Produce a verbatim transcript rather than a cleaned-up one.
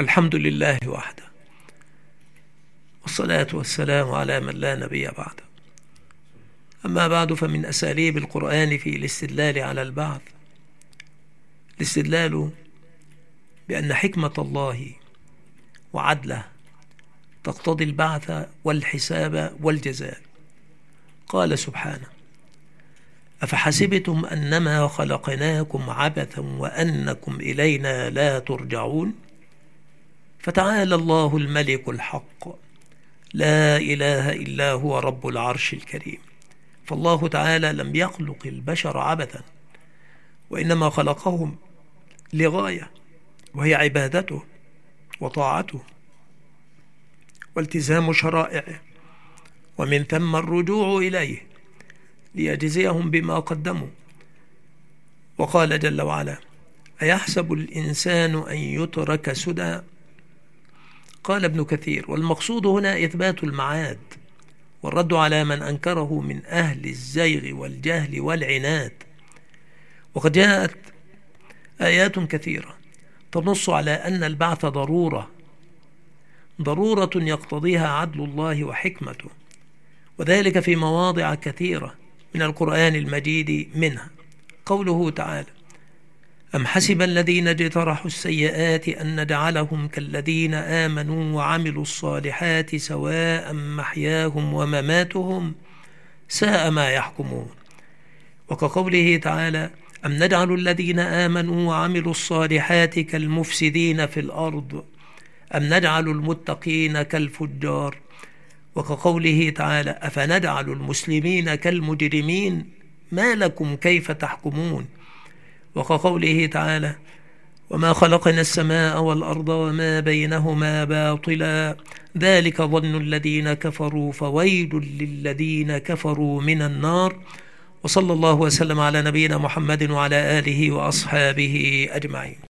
الحمد لله وحده، والصلاة والسلام على من لا نبي بعده. أما بعد، فمن أساليب القرآن في الاستدلال على البعث الاستدلال بأن حكمة الله وعدله تقتضي البعث والحساب والجزاء. قال سبحانه: أفحسبتم أنما خلقناكم عبثا وأنكم إلينا لا ترجعون؟ فتعالى الله الملك الحق، لا إله إلا هو رب العرش الكريم. فالله تعالى لم يخلق البشر عبثا، وإنما خلقهم لغاية، وهي عبادته وطاعته والتزام شرائعه، ومن ثم الرجوع إليه ليجزيهم بما قدموا. وقال جل وعلا: أيحسب الإنسان أن يترك سدى؟ قال ابن كثير: والمقصود هنا إثبات المعاد والرد على من أنكره من أهل الزيغ والجهل والعناد. وقد جاءت آيات كثيرة تنص على أن البعث ضرورة ضرورة يقتضيها عدل الله وحكمته، وذلك في مواضع كثيرة من القرآن المجيد، منها قوله تعالى: أم حسب الذين اجترحوا السيئات أن نجعلهم كالذين آمنوا وعملوا الصالحات سواء محياهم ومماتهم ساء ما يحكمون. وكقوله تعالى: أم نجعل الذين آمنوا وعملوا الصالحات كالمفسدين في الأرض أم نجعل المتقين كالفجار. وكقوله تعالى: أفنجعل المسلمين كالمجرمين ما لكم كيف تحكمون. وكقوله تعالى: وما خلقنا السماء والأرض وما بينهما باطلا ذلك ظن الذين كفروا فويل للذين كفروا من النار. وصلى الله وسلم على نبينا محمد وعلى آله وأصحابه أجمعين.